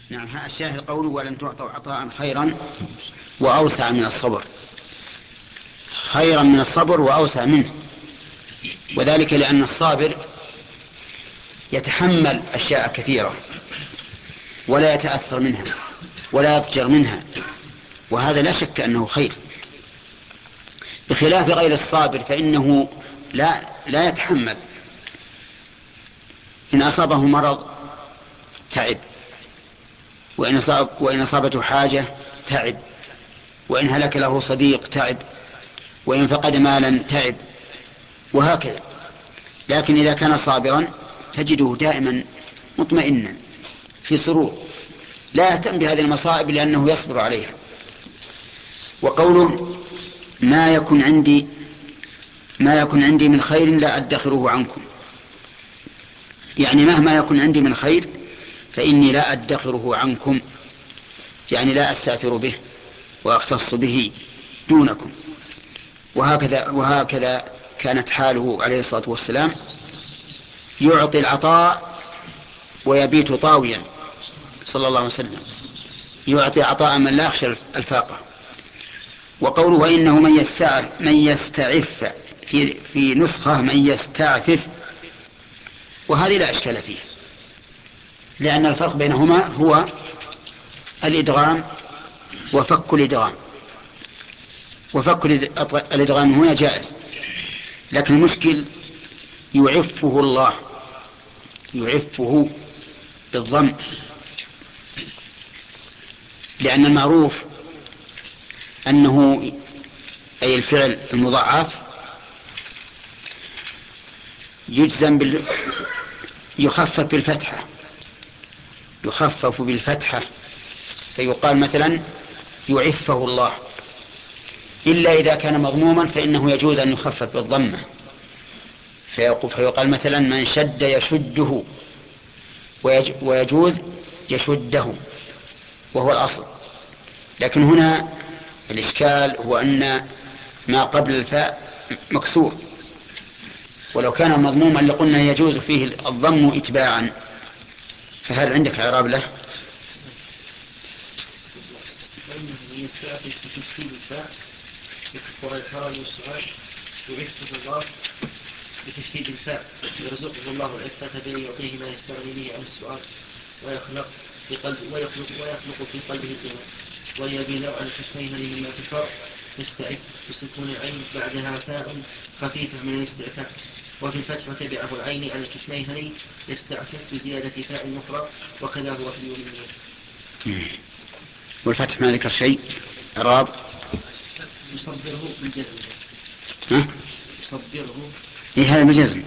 نعم. الشاهد قوله ولن تعطوا عطاء خيرا وأوسع من الصبر، خيرا من الصبر وأوسع منه، وذلك لأن الصابر يتحمل أشياء كثيرة ولا يتأثر منها ولا يضجر منها، وهذا لا شك أنه خير، بخلاف غير الصابر فإنه لا يتحمل. إن أصابه مرض تعب، وإن أصابته حاجة تعب، وإن هلك له صديق تعب، وإن فقد مالا تعب، وهكذا. لكن إذا كان صابرا تجده دائما مطمئنا في سرور، لا يهتم بهذه المصائب لأنه يصبر عليها. وقوله ما يكن عندي من خير لا أدخره عنكم، يعني مهما يكن عندي من خير فإني لا أدخره عنكم، يعني لا أستأثر به وأختص به دونكم. وهكذا كانت حاله عليه الصلاة والسلام، يعطي العطاء ويبيت طاويا صلى الله عليه وسلم، يعطي عطاء من لا يخشى الفاقة. وقوله وإنه من يستعف، في نسخة من يستعفف، وهذه لا إشكال فيه، لأن الفرق بينهما هو الإدغام وفك الإدغام، وفك الإدغام هنا جائز، لكن المشكل يعفه الله، يعفه بالضم، لأن المعروف أنه أي الفعل المضاعف يجزم يخفف بالفتحة، فيقال مثلا يعفه الله، إلا إذا كان مضموما فإنه يجوز أن يخفف بالضمة، فيقال مثلا من شد يشده، ويجوز يشده، وهو الأصل. لكن هنا الإشكال هو أن ما قبل الفاء مكسور، ولو كان مضموما لقلنا يجوز فيه الضم إتباعا. فهل عندك إعراب له؟ يستعفف بتشكيل الفاء وإظهار السؤال، ويحفظ الله بتشديد الفاء، يرزقه الله العفة بأن يعطيه ما يستغني به عن السؤال، ويخلق في قلبه الإيمان، ويبي نوع الكشفين مما تكرر يستعف بسكون العين بعدها فاء خفيفة من الاستعفاف، وفي الفتح تبعه العين على الكشميهني يستعفف بزيادة فاء أخرى، وكذا هو في اليومين. والفتح ما ذكر شيء إعراب؟ يصبره بالجزم. يصبره هذا بالجزم.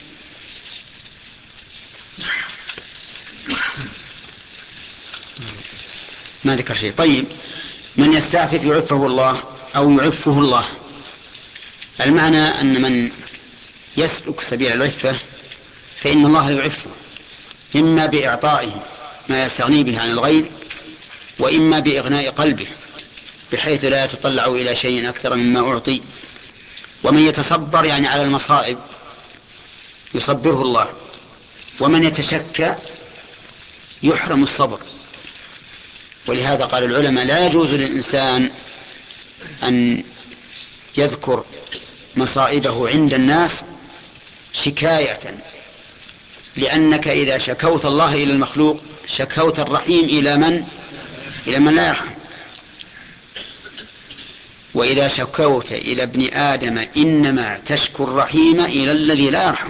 ما ذكر شيء. طيب، من يستعفف يعفه الله أو يعفه الله، المعنى أن من يسلك سبيل العفة فإن الله يعفه، إما بإعطائه ما يستغني به عن الغير، وإما بإغناء قلبه بحيث لا يتطلع إلى شيء أكثر مما أعطي. ومن يتصبر يعني على المصائب يصبره الله، ومن يتشكى يحرم الصبر. ولهذا قال العلماء لا يجوز للإنسان أن يذكر مصائبه عند الناس شكاية، لأنك إذا شكوت الله إلى المخلوق شكوت الرحيم إلى من لا يرحم. وإذا شكوت إلى ابن آدم إنما تشكو الرحيم إلى الذي لا يرحم.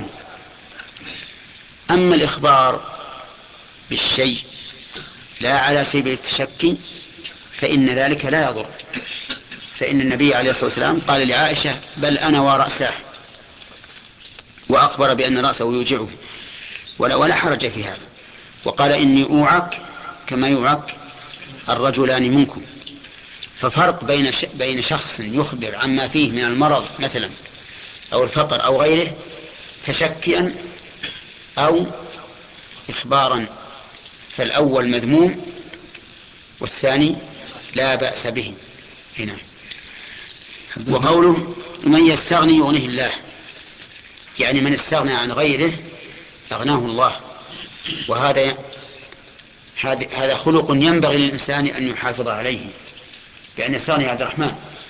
أما الإخبار بالشيء لا على سبيل التشكي فإن ذلك لا يضر، فإن النبي عليه الصلاة والسلام قال لعائشة بل أنا ورأسه، وأخبر بأن رأسه يوجعه ولا حرج في هذا، وقال إني أوعك كما يوعك الرجلان منكم. ففرق بين شخص يخبر عما فيه من المرض مثلا أو الفقر أو غيره تشكيا أو إخبارا، فالأول مذموم والثاني لا بأس به هنا. وقوله من يستغني يغنيه الله، يعني من استغنى عن غيره أغناه الله، وهذا هذا خلق ينبغي للإنسان أن يحافظ عليه، بأن يستغني عبد الرحمن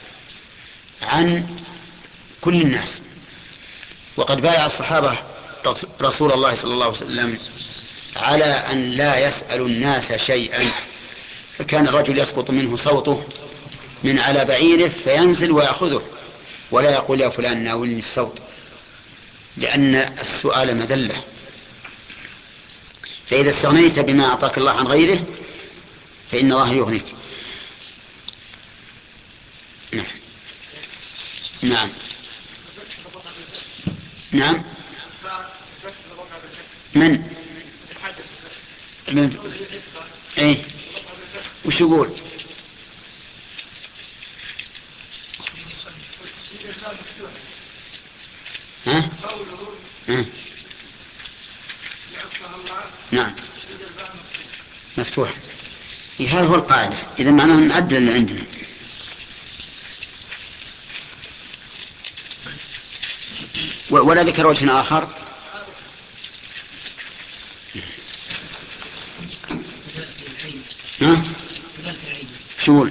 عن كل الناس. وقد بايع الصحابة رسول الله صلى الله عليه وسلم على أن لا يسأل الناس شيئا، فكان الرجل يسقط منه صوته من على بعيره فينزل ويأخذه، ولا يقول يا فلان ناولني الصوت، لأن السؤال مذلة. فإذا استغنيت بما أعطاك الله عن غيره فإن الله يغنيك. نعم نعم. من ايه وش يقول؟ ها؟ نعم مفتوح. هذا هو القاعدة. إذا معناه نعدل اللي عندنا. ولا ذكر وجه آخر. ها؟ شو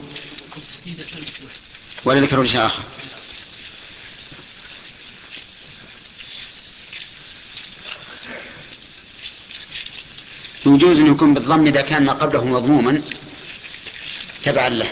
ولا ذكر وجه آخر؟ يجوز أن يكون بالضم إذا كان ما قبله مضموما تبعا له.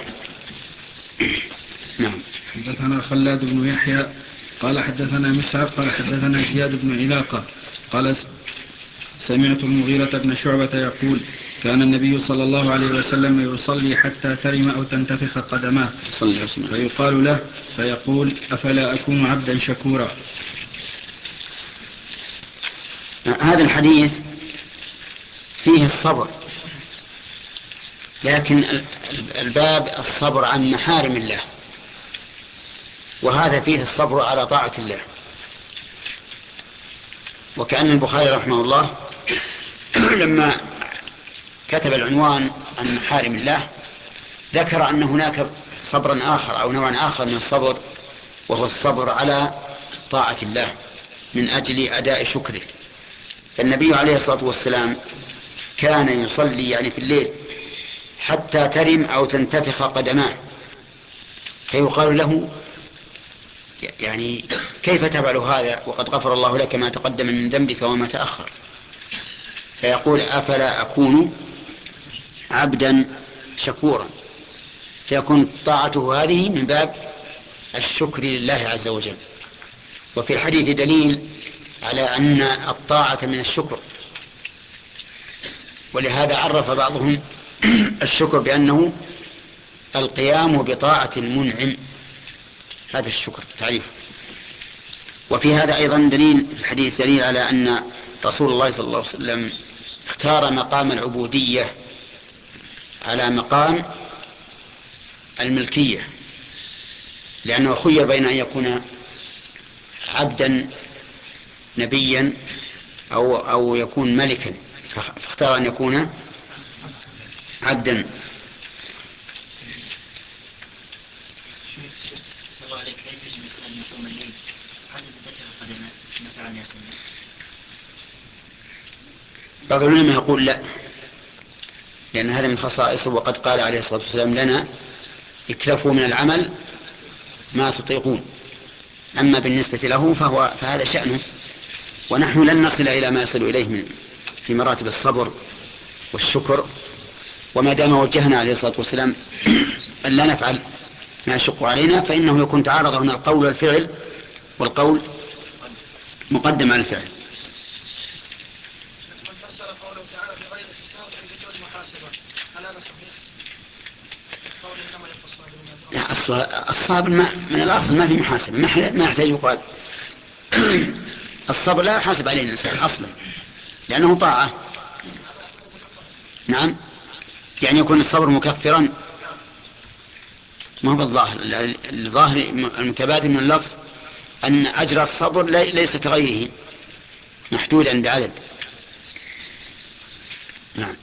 نعم. حدثنا خلاد بن يحيى قال حدثنا مسعر قال حدثنا زياد بن علاقة قال سمعت المغيرة بن شعبة يقول كان النبي صلى الله عليه وسلم يصلي حتى ترم أو تنتفخ قدماه فيقال له فيقول أفلا أكون عبدا شكورا. هذا الحديث فيه الصبر، لكن الباب الصبر عن محارم الله، وهذا فيه الصبر على طاعة الله. وكأن البخاري رحمه الله لما كتب العنوان عن محارم الله ذكر أن هناك صبرا آخر أو نوعا آخر من الصبر، وهو الصبر على طاعة الله من أجل أداء شكره. فالنبي عليه الصلاة والسلام كان يصلي يعني في الليل حتى ترم أو تنتفخ قدماه، فيقال له يعني كيف تفعل هذا وقد غفر الله لك ما تقدم من ذنبك وما تأخر؟ فيقول أفلا أكون عبدا شكورا، فيكون طاعته هذه من باب الشكر لله عز وجل. وفي الحديث دليل على أن الطاعة من الشكر، ولهذا عرف بعضهم الشكر بأنه القيام بطاعة المنعم، هذا الشكر تعريف. وفي هذا أيضا دليل في الحديث دليل على أن رسول الله صلى الله عليه وسلم اختار مقام العبودية على مقام الملكية، لأنه خير بين أن يكون عبدا نبيا أو يكون ملكا، فاختار أن يكون عبدا. بعض العلماء يقول لا، لأن هذا من خصائصه، وقد قال عليه الصلاة والسلام لنا اكلفوا من العمل ما تطيقون، أما بالنسبة له فهذا شأنه، ونحن لن نصل إلى ما يصل إليه في مراتب الصبر والشكر. وما دام وجهنا عليه الصلاة والسلام أن لا نفعل ما يشق علينا فإنه يكون تعارض هنا القول والفعل، والقول مقدم على الفعل. لا، الصبر من الأصل ما في محاسبة، ما يحتاج يقال. الصبر لا يحاسب عليه الإنسان أصلا لأنه طاعة. نعم، يعني يكون الصبر مكفرا، ما هو بالظاهر. الظاهر المتبادل من اللفظ أن أجر الصبر ليس كغيره محدودا بعدد. نعم.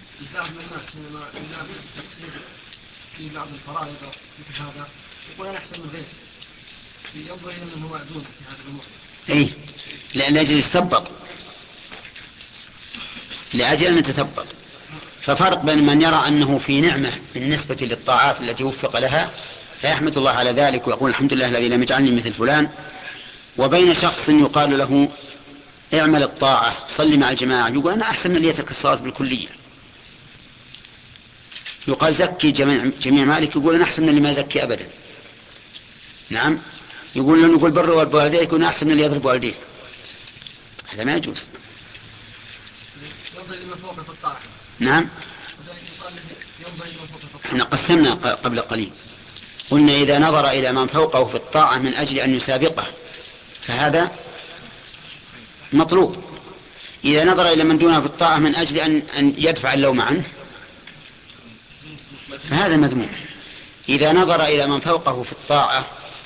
في بعض الفرائض مثل هذا يقول أنا أحسن من غيره، ينظر إلى من هو دونه في هذا الأمور. إيه، لأجل يتثبط، لأجل أن يتثبط. ففرق بين من يرى أنه في نعمة بالنسبة للطاعات التي وفق لها فيحمد الله على ذلك ويقول الحمد لله الذي لم يجعلني مثل فلان، وبين شخص يقال له اعمل الطاعة صلي مع الجماعة يقول أنا أحسن من اللي يترك الصلاة بالكلية. يقال زكي جميع مالك يقول أنا أحسن من اللي ما يزكي أبدا. نعم. يقول بر والوالدين يكون أحسن من اللي يضرب والديه. هذا ما يجوز. نعم. احنا قسمنا قبل قليل قلنا إذا نظر إلى من فوقه في الطاعة من أجل أن يسابقه فهذا مطلوب. إذا نظر إلى من دونه في الطاعة من أجل أن يدفع اللوم عنه فهذا مذموم. إذا نظر إلى من فوقه في الطاعة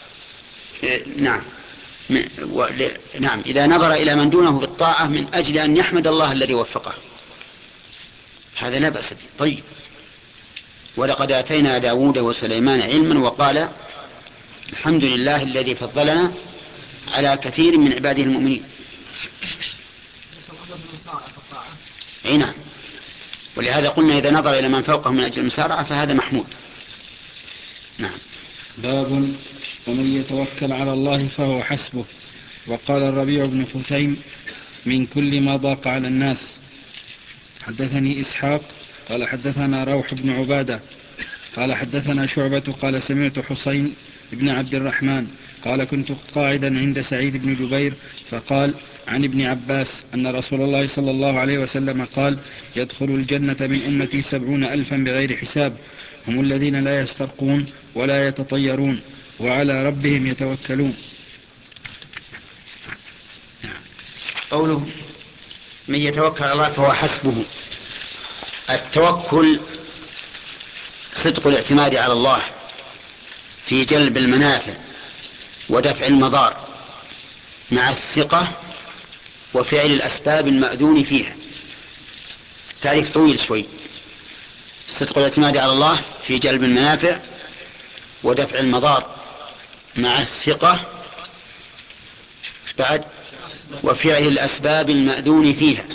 نعم إذا نظر إلى من دونه في الطاعة من أجل أن يحمد الله الذي وفقه هذا لا بأس به. طيب. ولقد آتينا داود وسليمان علما وقال الحمد لله الذي فضلنا على كثير من عباده المؤمنين. أي نعم. ولهذا قلنا إذا نظر إلى من فوقه من أجل المسارعة فهذا محمود. نعم. باب ومن يتوكل على الله فهو حسبه. وقال الربيع بن خثيم من كل ما ضاق على الناس. حدثني إسحاق قال حدثنا روح بن عبادة قال حدثنا شعبة قال سمعت حسين بن عبد الرحمن قال كنت قاعدا عند سعيد بن جبير فقال عن ابن عباس أن رسول الله صلى الله عليه وسلم قال يدخل الجنة من أمتي 70,000 بغير حساب هم الذين لا يسترقون ولا يتطيرون وعلى ربهم يتوكلون. قوله من يتوكل على الله فهو حسبه. التوكل صدق الاعتماد على الله في جلب المنافع ودفع المضار مع الثقة وفعل الأسباب المأذون فيها. تعريف طويل شوي. صدق الاعتماد على الله في جلب المنافع ودفع المضار مع الثقة بعد وفعل الأسباب المأذون فيها.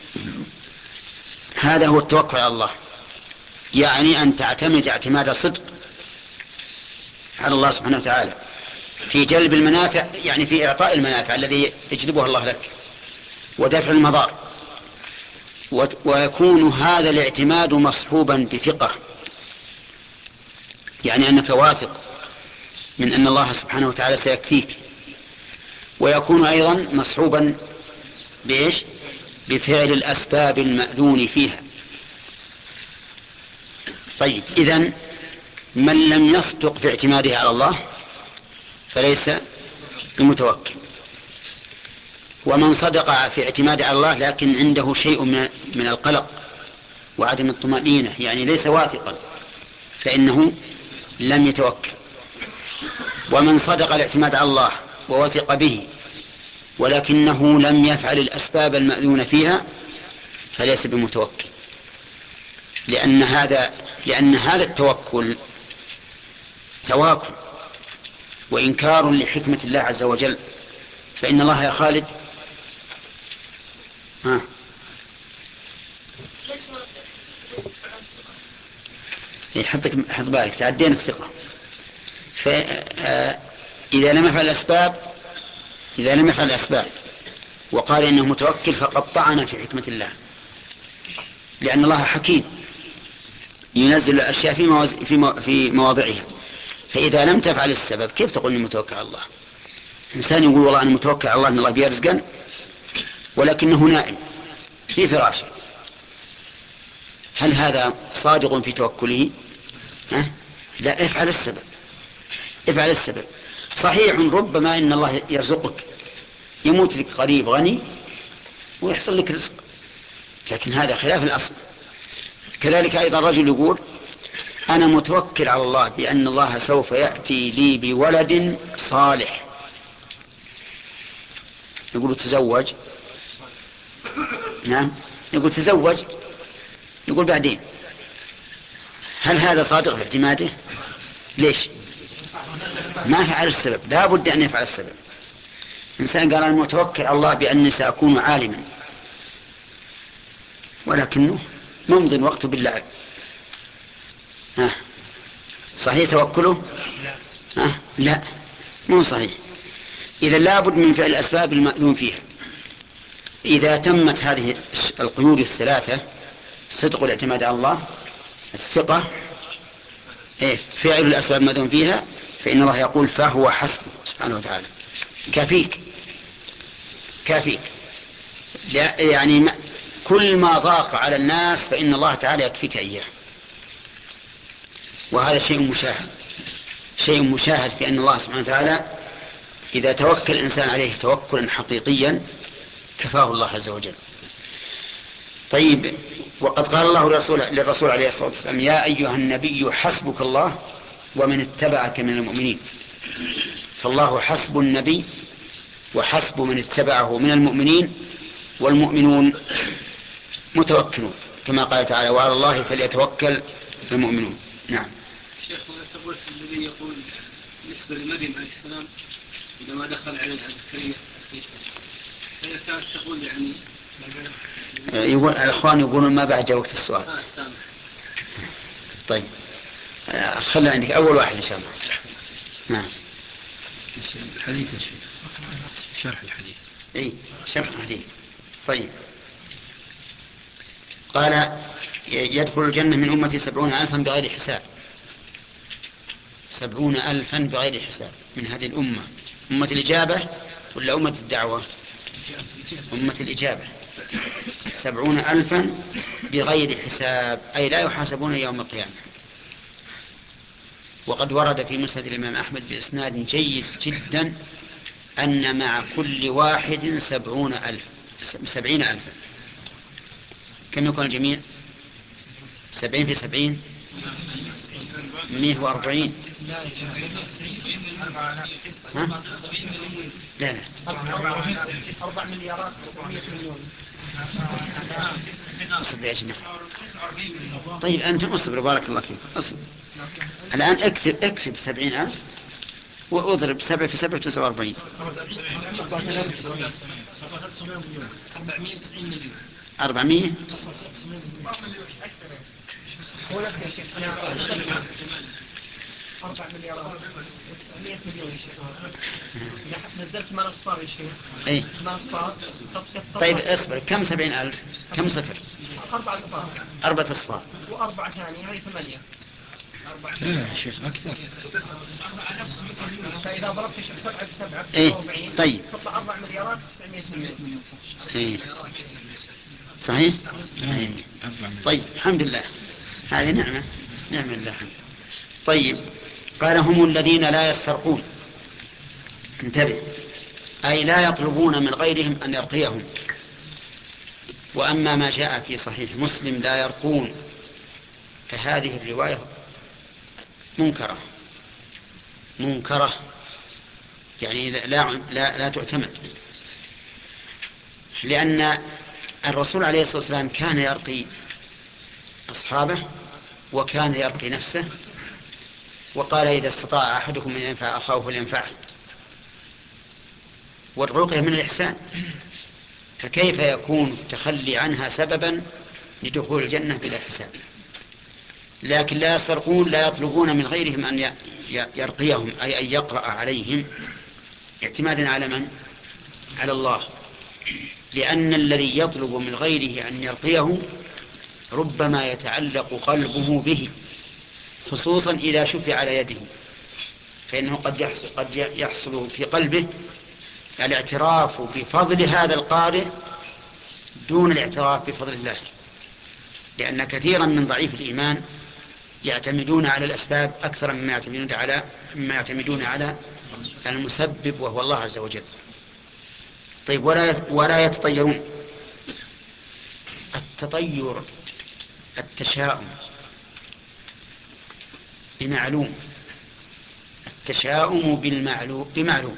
هذا هو التوكل على الله، يعني أن تعتمد اعتماد صدق على الله سبحانه وتعالى في جلب المنافع، يعني في إعطاء المنافع الذي يجلبها الله لك، ودفع المضار، ويكون هذا الاعتماد مصحوبا بثقة، يعني أنك واثق من أن الله سبحانه وتعالى سيكفيك، ويكون أيضا مصحوبا بإيش؟ بفعل الأسباب المأذون فيها. طيب، إذن من لم يصدق في اعتماده على الله فليس بمتوكل، ومن صدق في اعتماده على الله لكن عنده شيء من القلق وعدم الطمأنينة، يعني ليس واثقا، فإنه لم يتوكل. ومن صدق الاعتماد على الله ووثق به ولكنه لم يفعل الأسباب المأذون فيها فليس بمتوكل، لأن هذا التوكل تواكل وإنكار لحكمة الله عز وجل. فإن الله يا خالد حط بالك تعدين الثقة. فإذا لم يفعل الأسباب وقال إنه متوكل فقد طعن في حكمة الله، لأن الله حكيم ينزل الأشياء في مواضعها. فإذا لم تفعل السبب كيف تقول إني متوكل على الله؟ إنسان يقول والله أنا متوكل على الله أن الله بيرزقن ولكنه نائم في فراشه، هل هذا صادق في توكله؟ لا، افعل السبب. صحيح ربما إن الله يرزقك، يموت لك قريب غني ويحصل لك رزق، لكن هذا خلاف الأصل. كذلك أيضا الرجل يقول أنا متوكل على الله بأن الله سوف يأتي لي بولد صالح، يقول تزوج، نعم يقول تزوج، يقول بعدين. هل هذا صادق في اعتماده؟ ليش؟ ما فعل السبب، لا بد أن يفعل السبب. إنسان قال أنا متوكل على الله بأني سأكون عالما، ولكنه ممضي وقته باللعب. صحيح توكله؟ لا، مو صحيح. إذا لابد من فعل الأسباب المأذون فيها. إذا تمت هذه القيود الثلاثة، صدق الاعتماد على الله، الثقة، فعل الأسباب المأذون فيها، فإن الله يقول فهو حسبه سبحانه وتعالى، كافيك. يعني كل ما ضاق على الناس فإن الله تعالى يكفيك إياه. وهذا شيء مشاهد في أن الله سبحانه وتعالى إذا توكل الإنسان عليه توكلا حقيقيا كفاه الله عز وجل. طيب، وقد قال الله للرسول عليه الصلاة والسلام: يا أيها النبي حسبك الله ومن اتبعك من المؤمنين. فالله حسب النبي وحسب من اتبعه من المؤمنين، والمؤمنون متوكلون كما قال تعالى: وعلى الله فليتوكل المؤمنون. نعم. شيخ، تقول الذي يقول بالنسبة لمريم عليه السلام عندما دخل عليها زكريا، هي كانت تقول يعني يقول الأخوان يقولون ما بعد وقت السؤال. سامح. طيب، خلي عندك أول واحد إن شاء الله. نعم. الحديث يا شيخ، شرح الحديث. شرح الحديث. طيب، قال: يدخل الجنة من أمتي 70,000 بغير حساب. 70,000 بغير حساب من هذه الأمة. أمة الإجابة ولا أمة الدعوة؟ أمة الإجابة. 70,000 بغير حساب، أي لا يحاسبون يوم القيامة. وقد ورد في مسند الإمام أحمد بإسناد جيد جدا أن مع كل واحد 70,000. كم يكون الجميع؟ 70 في 70 140. لا 4 مليارات 900 مليون. اصبر يا جماعة. طيب أنتم اصبروا، بارك الله فيكم. اصبر الآن، اكتب 70,000 واضرب 7 في 7 49. 400. هو نفس يا شيخ. 4 مليارات و900 مليون يا شيخ. نزلت 8 أصفار يا شيخ. 8 أصفار. طيب اصبر، كم 70,000؟ كم صفر؟ 4 أصفار. 4 أصفار. و4 ثانية هذه 8. يا شيخ أكثر. فإذا ضربت 7 في 7 طيب تطلع 4 مليارات 900 مليون. صحيح. طيب، الحمد لله، هذه نعمة الله. طيب، قال: هم الذين لا يسترقون. انتبه، أي لا يطلبون من غيرهم أن يرقيهم. وأما ما جاء في صحيح مسلم لا يرقون، فهذه الرواية منكرة، يعني لا تعتمد، لأن الرسول عليه الصلاة والسلام كان يرقي أصحابه وكان يرقي نفسه، وقال: إذا استطاع أحدكم أن ينفع أخاه فلينفعه. والرقية من الإحسان، فكيف يكون التخلي عنها سببا لدخول الجنة بلا حساب؟ لكن لا يسترقون، لا يطلبون من غيرهم أن يرقيهم، أي أن يقرأ عليهم، اعتمادا على من؟ على الله. لأن الذي يطلب من غيره أن يرقيه ربما يتعلق قلبه به، خصوصا إذا شفع على يده، فإنه قد يحصل في قلبه الاعتراف بفضل هذا القارئ دون الاعتراف بفضل الله، لأن كثيرا من ضعيف الإيمان يعتمدون على الأسباب أكثر مما يعتمدون على المسبب وهو الله عز وجل. طيب، ولا يتطيرون. التطير التشاؤم بمعلوم، التشاؤم بمعلوم،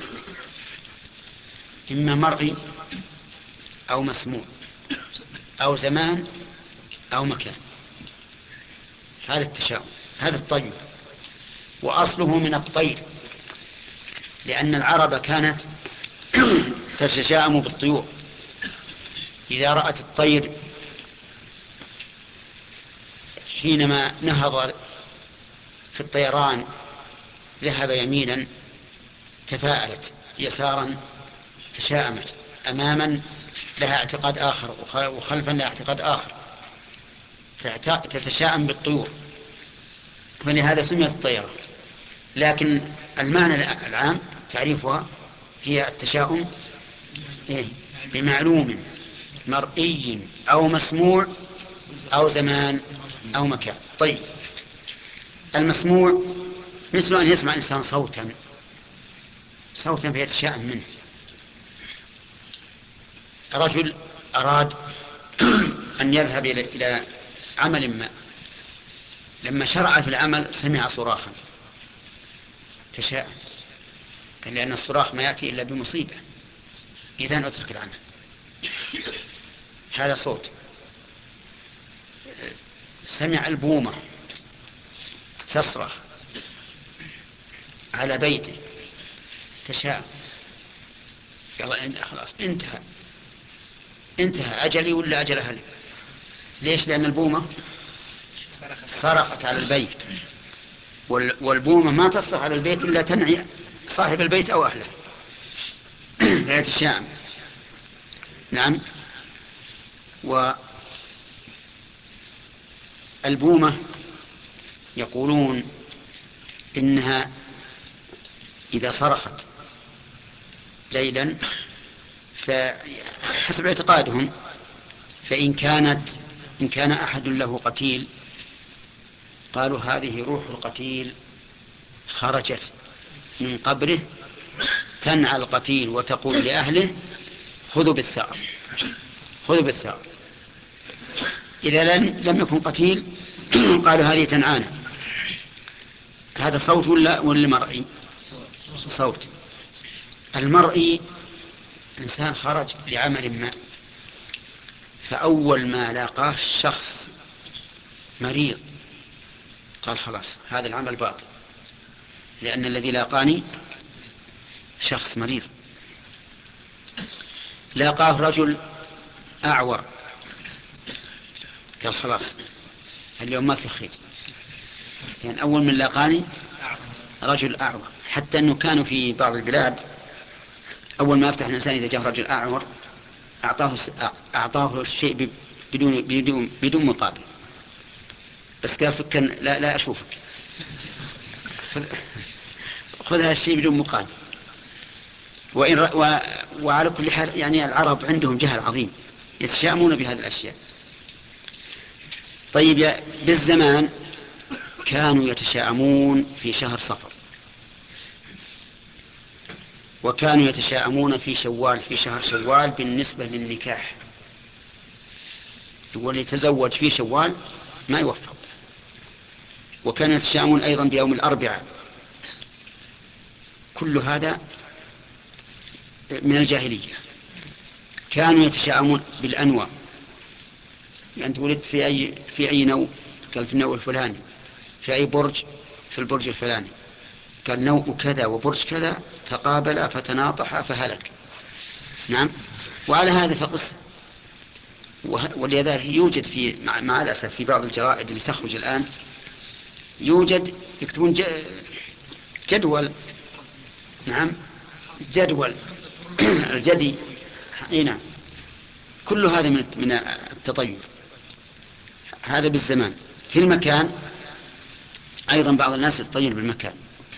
إما مرئي أو مسموع أو زمان أو مكان. هذا التشاؤم، هذا الطير، وأصله من الطير، لأن العرب كانت تتشاءم بالطيور. إذا رأت الطير حينما نهض في الطيران ذهب يمينا تفاءلت، يسارا تشاءمت، أماما لها اعتقاد آخر، وخلفا لها اعتقاد آخر، تتشاءم بالطيور، فلهذا سميت الطيرة. لكن المعنى العام تعريفها هي التشاؤم بمعلوم مرئي أو مسموع أو زمان أو مكان. طيب، المسموع مثل أن يسمع الإنسان صوتا فيتشاءم منه. رجل أراد أن يذهب إلى عمل ما، لما شرع في العمل سمع صراخا تشاءم، لأن الصراخ ما يأتي إلا بمصيبة، إذن أترك العمل. هذا صوت. سمع البومة تصرخ على بيته تشاءم، يلا خلاص انتهى أجلي ولا أجل أهلي. ليش؟ لأن البومة صرخت على البيت، والبومة ما تصرخ على البيت إلا تنعي صاحب البيت أو أهله. لا تشاءم. نعم. والبومة يقولون إنها إذا صرخت ليلا فحسب اعتقادهم، فإن كان أحد له قتيل قالوا هذه روح القتيل خرجت من قبره تنعى القتيل وتقول لأهله خذوا بالثأر. إذا لم يكن قتيل قالوا هذه تنعانا. هذا صوت ولا مرئي؟ صوت. المرئي إنسان خرج لعمل ما، فأول ما لاقاه شخص مريض قال خلاص هذا العمل باطل، لأن الذي لاقاني شخص مريض. لاقاه رجل أعور قال خلاص اليوم ما في خير، يعني أول من لاقاني رجل أعور. حتى أنه كانوا في بعض البلاد أول ما يفتح الإنسان إذا جاء رجل أعور أعطاه الشيء بدون مقابل، بس قال فكا لا أشوفك، خذ هذا الشيء بدون مقابل. وعلى كل حال يعني العرب عندهم جهل عظيم، يتشائمون بهذه الأشياء. طيب، بالزمان كانوا يتشائمون في شهر صفر، وكانوا يتشائمون في شهر شوال بالنسبة للنكاح، واللي يتزوج في شوال ما يوفق. وكانوا يتشائمون أيضا بيوم الأربعاء. كل هذا من الجاهلية. كانوا يتشائمون بالأنواع، يعني أنت ولدت في أي نوع؟ قال في النوع الفلاني. في أي برج؟ في البرج الفلاني. قال نوع كذا وبرج كذا تقابلا فتناطحا فهلك. نعم. وعلى هذا فقس. ولذلك يوجد مع الأسف في بعض الجرائد اللي تخرج الآن يوجد يكتبون جدول. نعم، جدول الجدي. نعم. كل هذا من التطير. هذا بالزمان. في المكان أيضا بعض الناس يتطير بالمكان.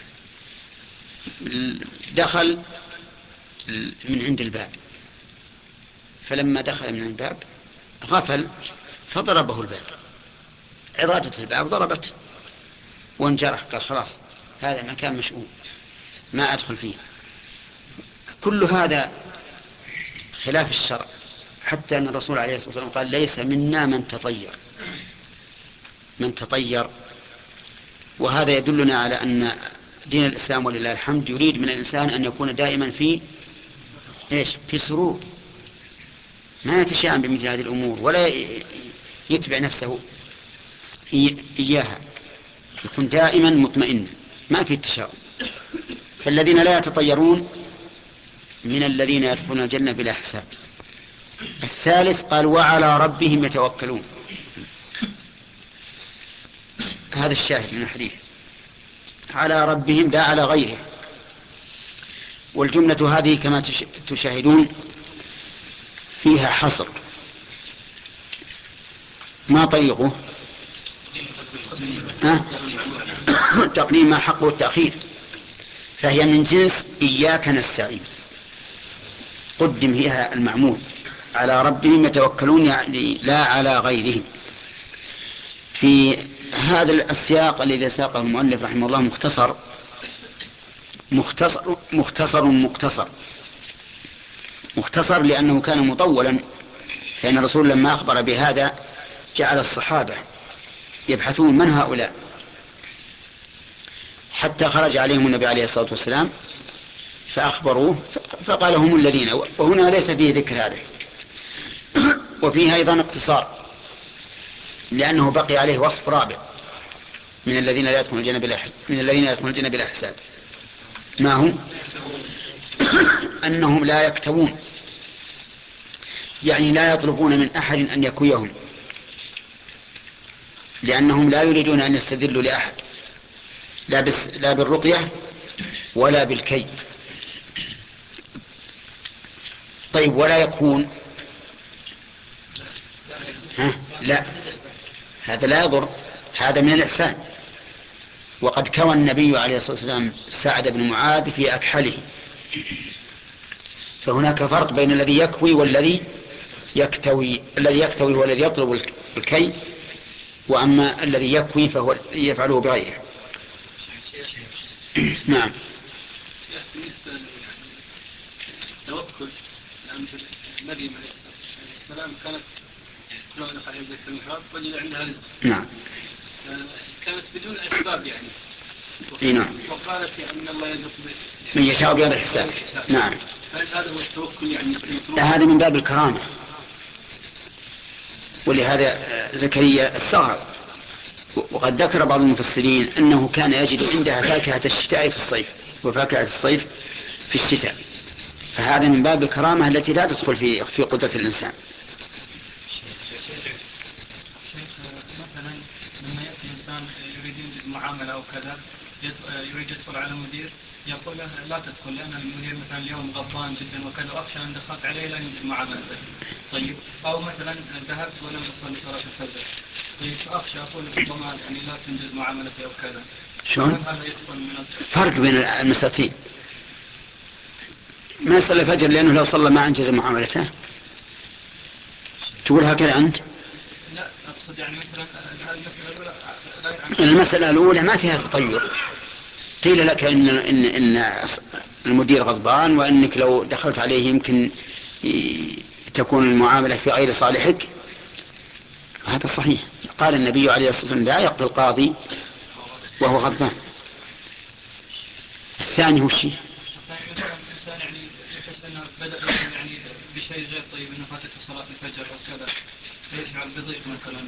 دخل من عند الباب، فلما دخل من الباب غفل فضربه الباب، عضادة الباب ضربت وانجرح. قال خلاص هذا مكان مشؤوم ما أدخل فيه. كل هذا خلاف الشرع، حتى أن الرسول عليه الصلاة والسلام قال ليس منا من تطير. وهذا يدلنا على أن دين الإسلام ولله الحمد يريد من الإنسان أن يكون دائما في سرور، ما يتشائم بمثل هذه الأمور ولا يتبع نفسه إياها، يكون دائما مطمئنا ما في التشاؤم. فالذين لا يتطيرون من الذين يدخلون الجنة بلا حساب. الثالث قال وعلى ربهم يتوكلون. هذا الشاهد من الحديث، على ربهم لا على غيره. والجملة هذه كما تشاهدون فيها حصر، ما طريقه؟ تقديم ما حقه التأخير، فهي من جنس إياك نستعين، قدم فيها المعمول، على ربهم يتوكلون يعني لا على غيرهم. في هذا السياق الذي ساقه المؤلف رحمه الله مختصر لأنه كان مطولا، فإن الرسول لما أخبر بهذا جعل الصحابة يبحثون من هؤلاء، حتى خرج عليهم النبي عليه الصلاة والسلام فأخبروه فقال هم الذين، وهنا ليس فيه ذكر هذا. وفيه أيضا اقتصار، لأنه بقي عليه وصف رابع من الذين لا يدخلون الجنة بلا حساب. ما هو؟ أنهم لا يكتوون، يعني لا يطلبون من أحد أن يكويهم، لأنهم لا يريدون أن يستدلوا لأحد، لا بالرقية ولا بالكي. طيب ولا يكون؟ لا، هذا لا يضر، هذا من الإحسان. وقد كوى النبي عليه الصلاة والسلام سعد بن معاذ في أكحله، فهناك فرق بين الذي يكوي والذي يكتوي. الذي يكتوي هو الذي يطلب الكي، وأما الذي يكوي فهو يفعله بغيره. نعم. بالنسبة للتوكل، مريم عليه السلام كانت كلما دخل عليه ذكر المحراب وجد عندها رزق. نعم. كانت بدون أسباب يعني. نعم. وقالت أن الله يرزق من يشاء بغير حساب. نعم. هذا هو التوكل يعني. هذا من باب الكرامة، ولهذا زكريا استغرب. وقد ذكر بعض المفسرين أنه كان يجد عندها فاكهة الشتاء في الصيف وفاكهة الصيف في الشتاء، فهذا من باب الكرامة التي لا تدخل في قدرة الإنسان. مثلا لما يأتي إنسان يريد ينجز معاملة أو كذا، يريد يدخل على مدير، يقول له لا تدخل لأن المدير مثلا اليوم غضبان جدا وكذا، وأخشى أن دخلت عليه لا ينجز معاملته. طيب، أو مثلا ذهبت ولم أصلي صلاة الفجر، طيب أخشى أقول ربما يعني لا تنجز معاملتي أو كذا. شلون؟ هذا يدخل من فرق بين المسألتين. ما يصلي الفجر لأنه لو صلى ما أنجز معاملته، تقول هكذا أنت؟ لا، أقصد يعني مثلا المسألة الأولى ما فيها تطير. قيل لك إن المدير غضبان، وأنك لو دخلت عليه يمكن تكون المعاملة في غير صالحك، هذا صحيح. قال النبي عليه الصلاة والسلام لا يقضي القاضي وهو غضبان. الثاني هو الشيء الإنسان يعني يحس أنه بدأ يعني بشيء غير طيب، أنه فاتته صلاة الفجر أو كذا، فيشعر بضيق مثلا.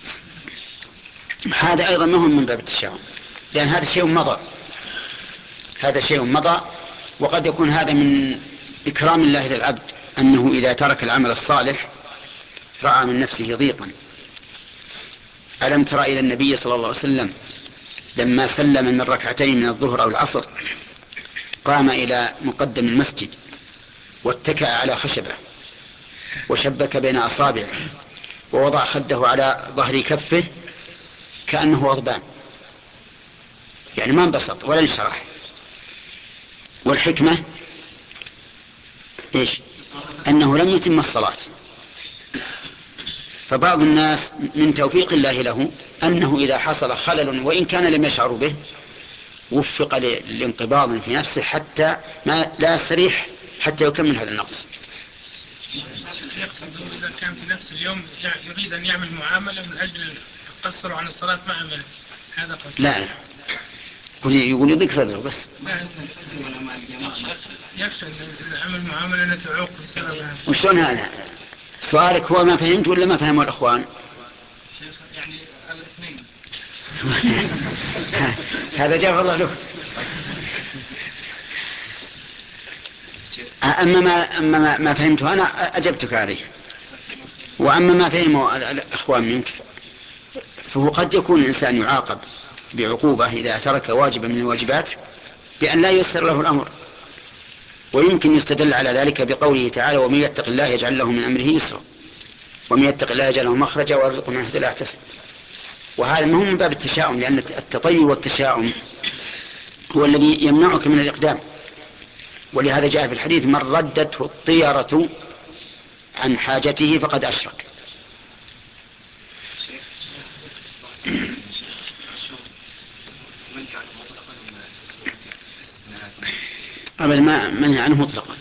هذا أيضا ما هو من باب التشاؤم، لأن هذا شيء مضى. وقد يكون هذا من إكرام الله للعبد، أنه إذا ترك العمل الصالح رأى من نفسه ضيقا. ألم تر إلى النبي صلى الله عليه وسلم لما سلم من ركعتين من الظهر أو العصر قام إلى مقدم المسجد واتكأ على خشبة وشبك بين أصابعه ووضع خده على ظهر كفه كأنه غضبان، يعني ما انبسط ولا انشرح. والحكمة إيش؟ أنه لم يتم الصلاة. فبعض الناس من توفيق الله له أنه إذا حصل خلل وإن كان لم يشعر به وفق لانقباض في نفسه حتى لا يستريح حتى يكمل هذا النقص. يقصد إذا كان في نفس اليوم يريد أن يعمل معاملة من أجل يقصر عن الصلاة ما عمل هذا قصد. لا يقول يضيق صدره بس. يقصد إذا عمل معاملة نتعوق السبب. وشون هذا؟ سؤالك هو ما فهمت ولا ما فهموا الأخوان؟ شيخ يعني الاثنين. هذا جاب الله له. أما ما فهمته أنا أجبتك عليه. وأما ما فهمه الأخوان منك فهو قد يكون الإنسان يعاقب بعقوبة إذا ترك واجبا من الواجبات بأن لا ييسر له الأمر. ويمكن يستدل على ذلك بقوله تعالى: ومن يتق الله يجعل له من أمره يسرا، ومن يتق الله يجعل له مخرجا ويرزقه من حيث لا يحتسب. وهذا ما هو من باب التشاؤم، لأن التطير والتشاؤم هو الذي يمنعك من الإقدام. ولهذا جاء في الحديث: من ردته الطيرة عن حاجته فقد أشرك. أبدا ما منهي عنه مطلقا.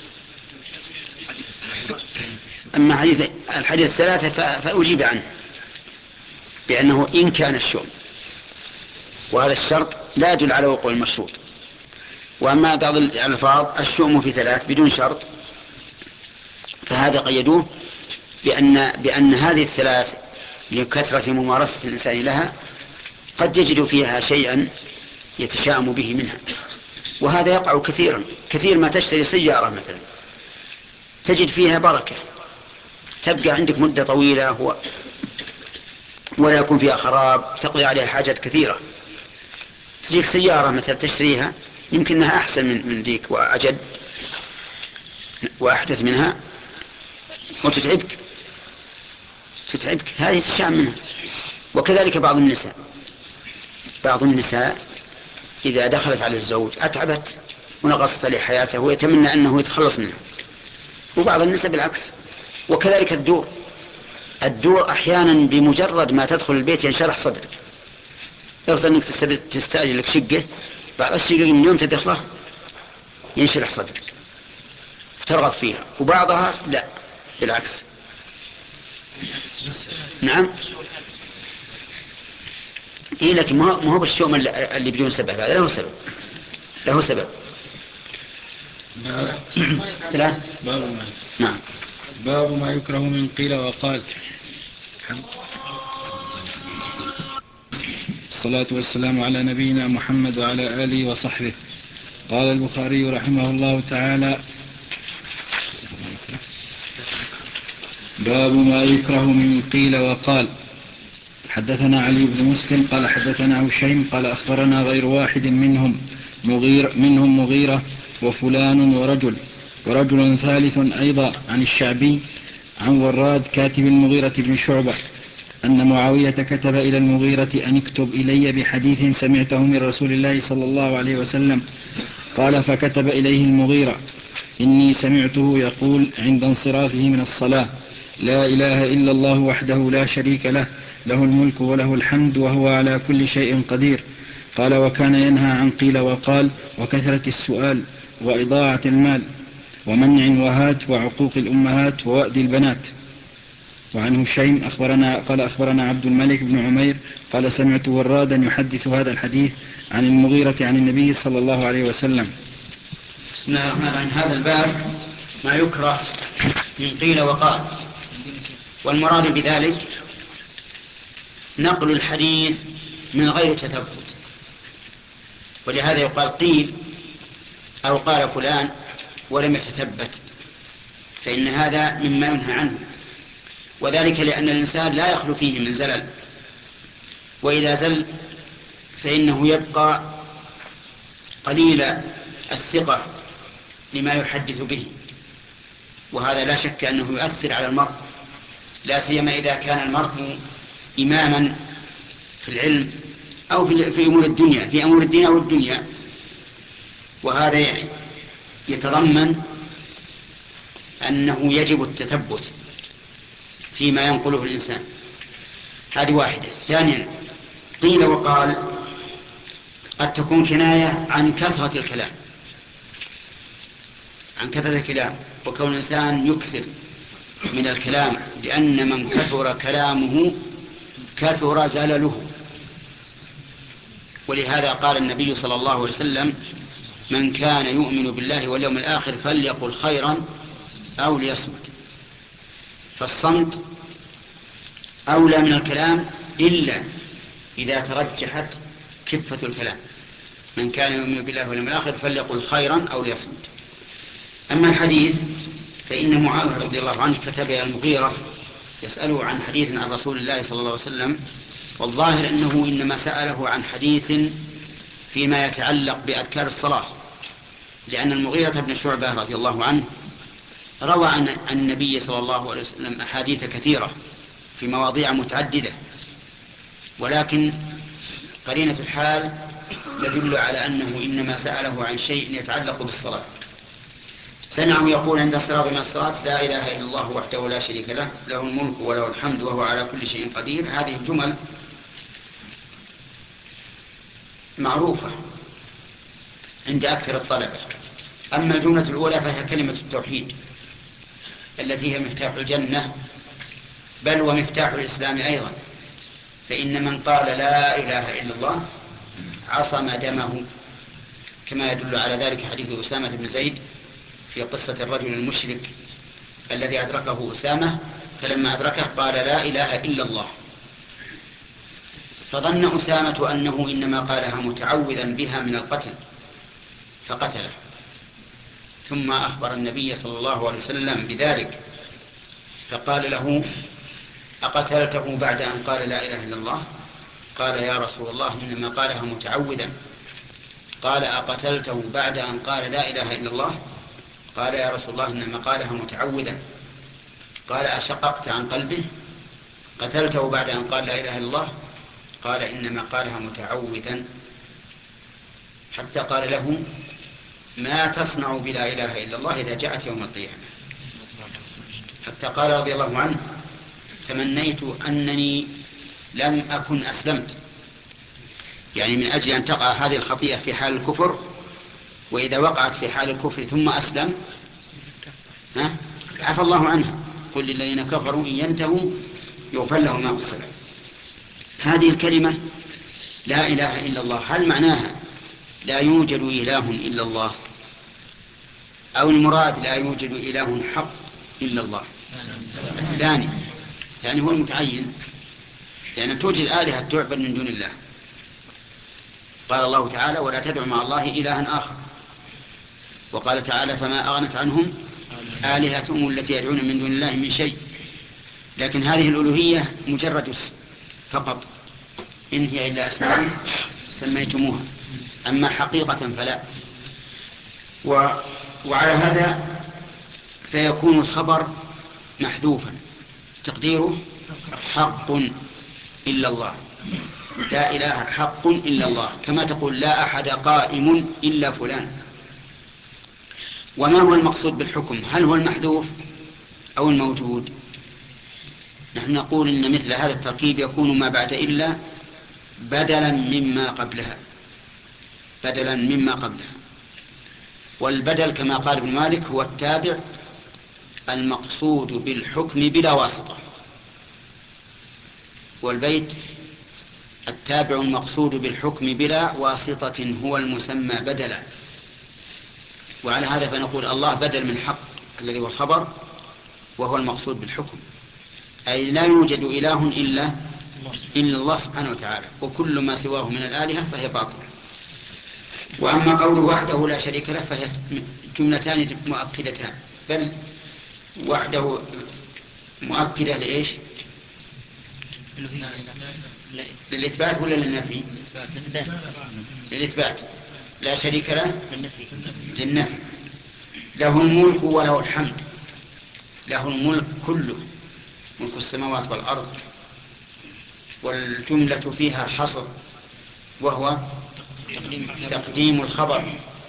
أما الحديث الثلاثة فأجيب عنه بأنه إن كان الشؤم، وهذا الشرط لا يدل على وقوع المشروط. وأما بعض الألفاظ: الشؤم في ثلاث بدون شرط، فهذا قيدوه بأن هذه الثلاث لكثرة ممارسة الإنسان لها قد يجد فيها شيئا يتشائم به منها. وهذا يقع كثيرا. كثير ما تشتري سيارة مثلا تجد فيها بركة، تبقى عندك مدة طويلة ولا يكون فيها خراب، تقضي عليها حاجات كثيرة. تجيك سيارة مثلا تشتريها يمكن أنها أحسن من ذيك وأجد وأحدث منها وتتعبك، هذه تشاءم منها. وكذلك بعض النساء إذا دخلت على الزوج أتعبت ونقصت عليه حياته ويتمنى أنه يتخلص منها. وبعض النساء بالعكس. وكذلك الدور أحيانا بمجرد ما تدخل البيت ينشرح صدرك. يفضل أنك تستأجر لك شقة، بعد الشقة من يوم تدخله ينشرح صدرك ترغب فيها. وبعضها لا، بالعكس. نعم. إيه، لكن ما هو بالشؤم اللي بدون سبب، هذا له سبب. لا. نعم. باب ما يكره من قيل وقال. الصلاة والسلام على نبينا محمد وعلى آله وصحبه. قال البخاري رحمه الله تعالى: باب ما يكره من قيل وقال. حدثنا علي بن مسلم قال حدثنا هشيم قال أخبرنا غير واحد منهم مغيرة وفلان ورجل ثالث أيضا عن الشعبي عن وراد كاتب المغيرة بن شعبة أن معاوية كتب إلى المغيرة أن اكتب إلي بحديث سمعته من رسول الله صلى الله عليه وسلم. قال: فكتب إليه المغيرة: إني سمعته يقول عند انصرافه من الصلاة: لا إله إلا الله وحده لا شريك له، له الملك وله الحمد وهو على كل شيء قدير. قال: وكان ينهى عن قيل وقال وكثرة السؤال وإضاعة المال ومنع وهات وعقوق الأمهات ووأد البنات. وعن هشيم قال أخبرنا عبد الملك بن عمير قال: سمعت ورادا يحدث هذا الحديث عن المغيرة عن النبي صلى الله عليه وسلم. بسم الله الرحمن الرحيم. هذا الباب ما يكره من قيل وقال. والمراد بذلك نقل الحديث من غير تثبت. ولهذا يقال قيل أو قال فلان ولم يتثبت، فإن هذا مما ينهى عنه. وذلك لأن الإنسان لا يخلو فيه من زلل، وإذا زل فإنه يبقى قليل الثقة لما يحدث به، وهذا لا شك أنه يؤثر على المرء، لا سيما إذا كان المرء إماما في العلم أو في أمور الدنيا، في أمور الدين أو الدنيا. وهذا يتضمن أنه يجب التثبت فيما ينقله الإنسان. هذه واحدة. ثانيا، قيل وقال قد تكون كناية عن كثرة الكلام، وكون الإنسان يكثر من الكلام، لأن من كثر كلامه كثر زلله. ولهذا قال النبي صلى الله عليه وسلم: من كان يؤمن بالله واليوم الآخر فليقل خيرا أو ليصمت. فالصمت أولى من الكلام إلا إذا ترجحت كفة الكلام. من كان يؤمن بالله واليوم الآخر فليقل خيرا أو ليصمت. أما الحديث فإن معاوية رضي الله عنه كتب إلى المغيرة يسأله عن حديث عن رسول الله صلى الله عليه وسلم والظاهر أنه إنما سأله عن حديث فيما يتعلق بأذكار الصلاة، لأن المغيرة بن شعبة رضي الله عنه روى عن النبي صلى الله عليه وسلم أحاديث كثيرة في مواضيع متعددة، ولكن قرينة الحال تدل على أنه إنما سأله عن شيء يتعلق بالصلاة. سمعه يقول عند الصلاة من الصلاة: لا إله إلا الله وحده لا شريك له، له الملك وله الحمد وهو على كل شيء قدير. هذه الجمل معروفة عند أكثر الطلبة. أما الجملة الأولى فهي كلمة التوحيد التي هي مفتاح الجنة، بل ومفتاح الإسلام أيضا، فإن من قال لا إله إلا الله عصم دمه، كما يدل على ذلك حديث أسامة بن زيد في قصة الرجل المشرك الذي أدركه أسامة، فلما أدركه قال لا إله إلا الله، فظن أسامة أنه إنما قالها متعوذا بها من القتل فقتله، ثم أخبر النبي صلى الله عليه وسلم بذلك فقال له: أقتلته بعد أن قال لا إله إلا الله؟ قال: يا رسول الله إنما قالها متعوذا. قال: أقتلته بعد أن قال لا إله إلا الله؟ قال: يا رسول الله إنما قالها متعوذا. قال: أشققت عن قلبه؟ قتلته بعد أن قال لا إله إلا الله؟ قال: إنما قالها متعوذا. حتى قال له: ما تصنع بلا إله إلا الله إذا جاءت يوم القيامة؟ حتى قال رضي الله عنه: تمنيت أنني لم أكن أسلمت، يعني من أجل أن تقع هذه الخطيئة في حال الكفر، وإذا وقعت في حال الكفر ثم أسلم عفى الله عنها. قل للذين كفروا إن ينتهوا يغفر لهم ما السلام. هذه الكلمة لا إله إلا الله هل معناها لا يوجد إله إلا الله، أو المراد لا يوجد إله حق إلا الله؟ الثاني هو المتعين، لأن توجد آلهة تعبد من دون الله. قال الله تعالى: ولا تدع مع الله إلها آخر. وقال تعالى: فما أغنت عنهم آلهتهم التي يدعون من دون الله من شيء. لكن هذه الألوهية مجرد اسم فقط، إن هي إلا أسماء سميتموها، أما حقيقة فلا. وعلى هذا فيكون الخبر محذوفا تقديره حق إلا الله، لا إله حق إلا الله، كما تقول لا أحد قائم إلا فلان. وما هو المقصود بالحكم؟ هل هو المحذوف أو الموجود؟ نحن نقول إن مثل هذا التركيب يكون ما بعد إلا بدلا مما قبلها، بدلا مما قبلها. والبدل كما قال ابن مالك هو التابع المقصود بالحكم بلا واسطة، والبيت التابع المقصود بالحكم بلا واسطة هو المسمى بدلا. وعلى هذا فنقول الله بدل من حق الذي هو الخبر، وهو المقصود بالحكم، أي لا يوجد إله إلا الله سبحانه وتعالى، وكل ما سواه من الآلهة فهي باطلة. وأما قوله وحده لا شريك له فهي جملتان مؤكدتان، بل وحده مؤكدة لإيش؟ للإثبات ولا للنفي؟ للإثبات. لا شريك له للنفي. له الملك وله الحمد، له الملك كله، ملك السماوات والأرض، والجملة فيها حصر وهو تقديم الخبر.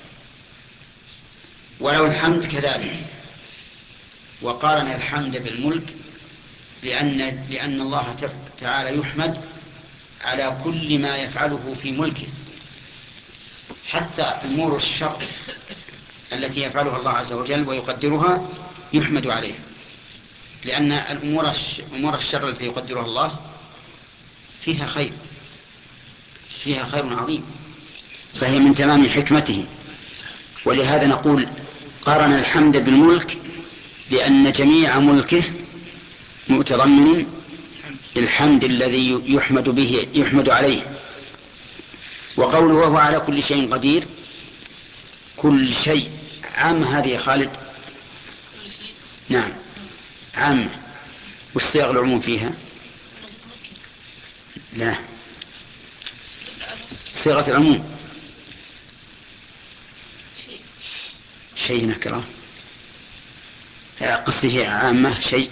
وله الحمد كذلك، وقارن الحمد بالملك لأن الله تعالى يحمد على كل ما يفعله في ملكه، حتى أمور الشر التي يفعلها الله عز وجل ويقدرها يحمد عليها، لأن أمور الشر التي يقدرها الله فيها خير عظيم، فهي من تمام حكمته. ولهذا نقول قارن الحمد بالملك لأن جميع ملكه متضمن الحمد الذي يحمد عليه. وقوله وهو على كل شيء قدير، كل شيء عام هذه خالد؟ نعم عام. والصيغ العموم فيها لا، صيغة العموم شيء نكرة، قصده عامة شيء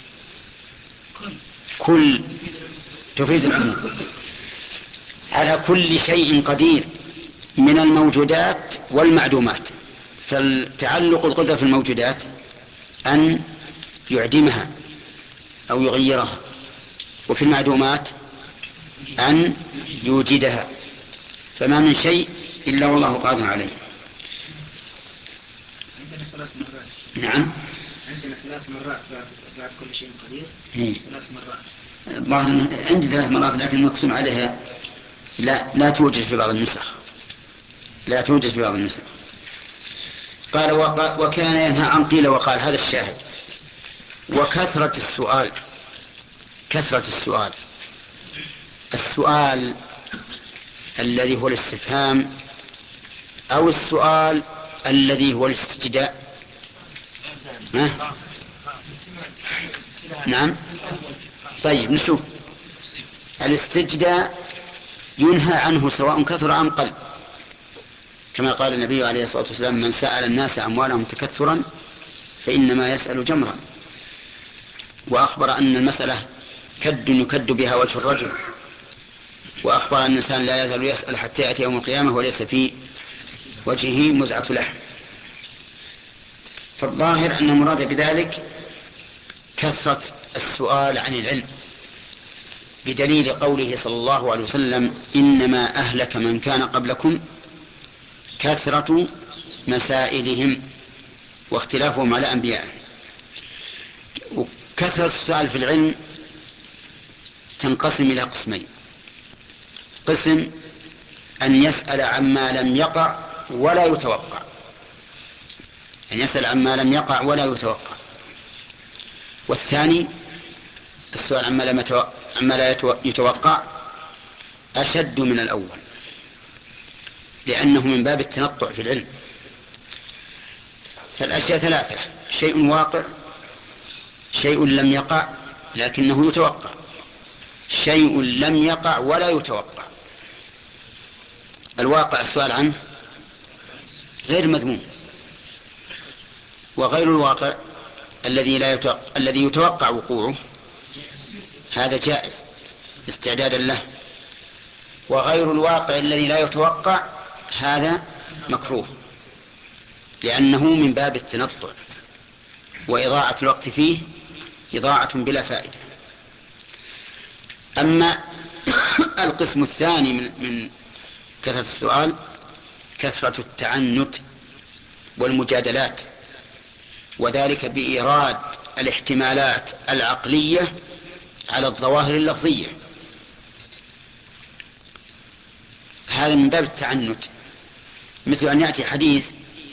كل تفيد العموم. على كل شيء قدير من الموجودات والمعدومات. فالتعلق القدرة في الموجودات أن يعدمها أو يغيرها، وفي المعدومات أن يوجدها، فما من شيء إلا والله قادر عليه. عندنا 3 مرات. نعم، عندنا 3 مرات بعد كل شيء قدير. 3 مرات. الظاهر عندي 3 مرات، لكن مقسم عليها لا توجد في بعض النسخ. لا توجد في بعض النسخ. قال وكان ينهى عن قيل وقال، هذا الشاهد. وكثرة السؤال، كثرة السؤال الذي هو الاستفهام، أو السؤال الذي هو الاستجداء. نعم، طيب نشوف. الاستجداء ينهى عنه سواء كثر أم قل، كما قال النبي عليه الصلاة والسلام: من سأل الناس أموالهم تكثرا فإنما يسأل جمرا. وأخبر أن المسألة كد يكد بها وجه الرجل، وأخبر أن الإنسان لا يزال يسأل حتى يأتي يوم القيامة وليس في وجهه مزعة لحم. فالظاهر أن المراد بذلك كثرة السؤال عن العلم، بدليل قوله صلى الله عليه وسلم: إنما أهلك من كان قبلكم كثرة مسائلهم واختلافهم على أنبيائهم. وكثرة السؤال في العلم تنقسم إلى قسمين: قسم أن يسأل عما لم يقع ولا يتوقع، أن يسأل عما لم يقع ولا يتوقع. والثاني السؤال عما لا يتوقع أشد من الأول، لأنه من باب التنطع في العلم. فالأشياء 3: شيء واقع، شيء لم يقع لكنه يتوقع، شيء لم يقع ولا يتوقع. الواقع السؤال عنه غير مذموم، وغير الواقع الذي يتوقع وقوعه هذا جائز استعدادا له، وغير الواقع الذي لا يتوقع هذا مكروه، لأنه من باب التنطع، وإضاعة الوقت فيه إضاعة بلا فائدة. أما القسم الثاني من كثرة السؤال كثرة التعنت والمجادلات، وذلك بإيراد الاحتمالات العقلية على الظواهر اللفظية. هذا من باب التعنت، مثل أن يأتي حديث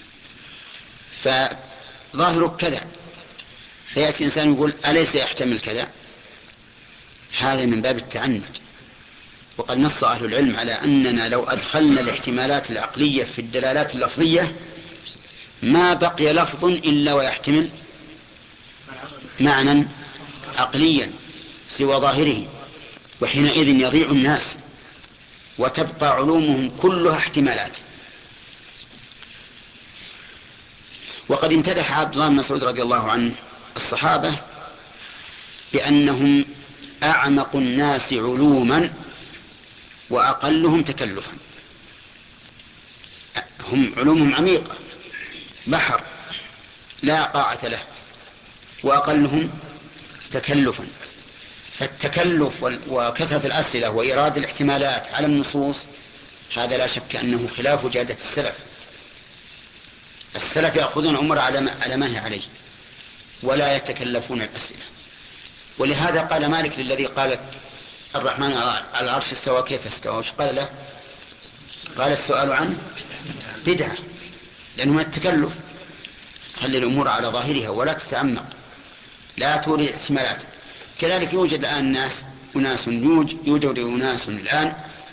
فظاهره كذا، فيأتي إنسان يقول: أليس يحتمل كذا؟ هذا من باب التعنت. وقد نص أهل العلم على أننا لو أدخلنا الاحتمالات العقلية في الدلالات اللفظية ما بقي لفظ إلا ويحتمل معنى عقليا سوى ظاهره، وحينئذ يضيع الناس وتبقى علومهم كلها احتمالات. وقد امتدح عبد الله بن مسعود رضي الله عنه الصحابة بأنهم أعمق الناس علوما وأقلهم تكلفا. هم علومهم عميقة، بحر لا قاعة له، وأقلهم تكلفا. فالتكلف وكثرة الأسئلة وإيراد الاحتمالات على النصوص هذا لا شك أنه خلاف جادة السلف. السلف يأخذون أمر على ما هي عليه ولا يتكلفون الأسئلة. ولهذا قال مالك للذي قال الرحمن على العرش استوى كيف استوى، وش قال له؟ قال: السؤال عنه بدعة، لأنه من التكلف. خلي الأمور على ظاهرها ولا تتعمق، لا تورد احتمالات. كذلك يوجد الآن يوجد أناس الآن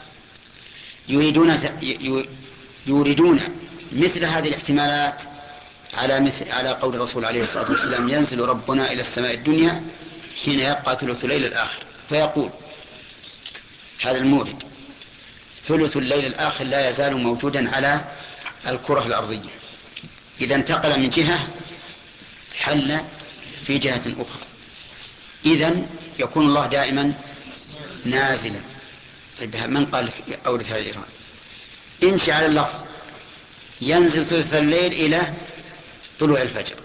يريدون مثل هذه الاحتمالات على قول الرسول عليه الصلاة والسلام: ينزل ربنا إلى السماء الدنيا حين يبقى ثلث الليل الآخر فيقول: هذا الموجد، ثلث الليل الآخر لا يزال موجودا على الكرة الأرضية. إذا انتقل من جهة حل في جهة أخرى، إذن يكون الله دائما نازلا. طيب من قال أورث هذا الإيراد؟ امشي على اللفظ، ينزل ثلث الليل إلى طلوع الفجر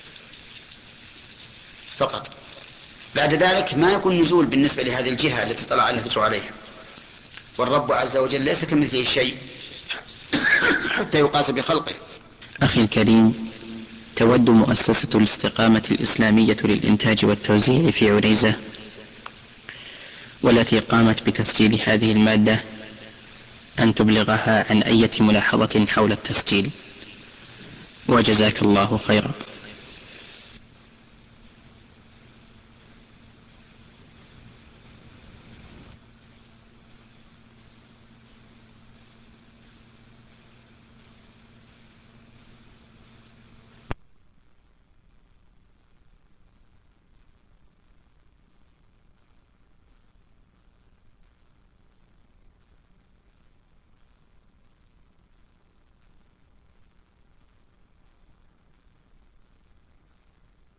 فقط، بعد ذلك ما يكون نزول بالنسبة لهذه الجهة التي طلع الفجر عليها. والرب عز وجل ليس كمثله شيء حتى يقاس بخلقه. أخي الكريم، تود مؤسسة الاستقامة الإسلامية للإنتاج والتوزيع في عنيزة، والتي قامت بتسجيل هذه المادة، أن تبلغها عن أي ملاحظة حول التسجيل، وجزاك الله خيرا.